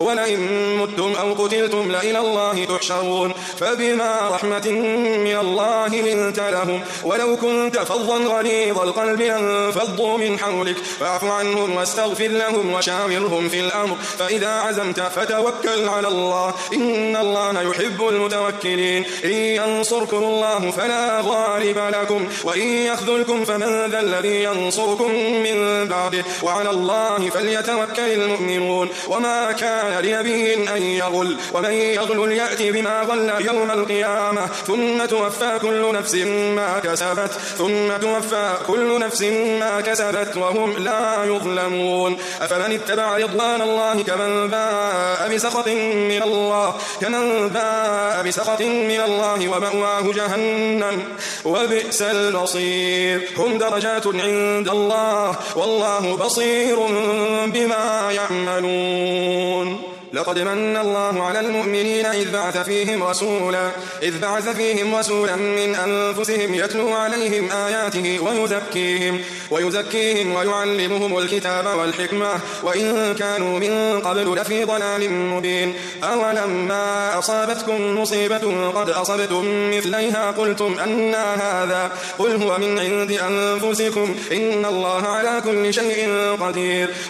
ولئن متم أو قتلتم لإلى الله تحشرون فبما رحمة من الله لنت لهم ولو كنت فظا غليظ القلب لانفضوا من حولك فاعف عنهم واستغفر لهم وشاورهم في الأمر فإذا عزمت فتوكل على الله إن الله يحب المتوكلين إن ينصركم الله فلا غالب لكم وإن يخذلكم فمن ذا الذي ينصركم من بعده وعلى الله فليتوكل المؤمنون وما كان لنبي أن يغل ومن يغل يأتي بما غل يوم القيامة ثم توفى كل نفس ما كسبت وهم لا يظلمون أفمن اتبع رضوان الله كمن باء بسخط من الله ومأواه جهنم وبئس المصير هم درجات عند الله والله بصير بما يعملون لقد من الله على المؤمنين إذ بعث فيهم رسولا من أنفسهم يتلو عليهم آياته ويزكيهم ويعلمهم الكتاب والحكمة وإن كانوا من قبل لفي ضلال مبين أولما أصابتكم مصيبة قد أصبتم مثليها قلتم أنى هذا قل هو من عند أنفسكم إن الله على كل شيء قدير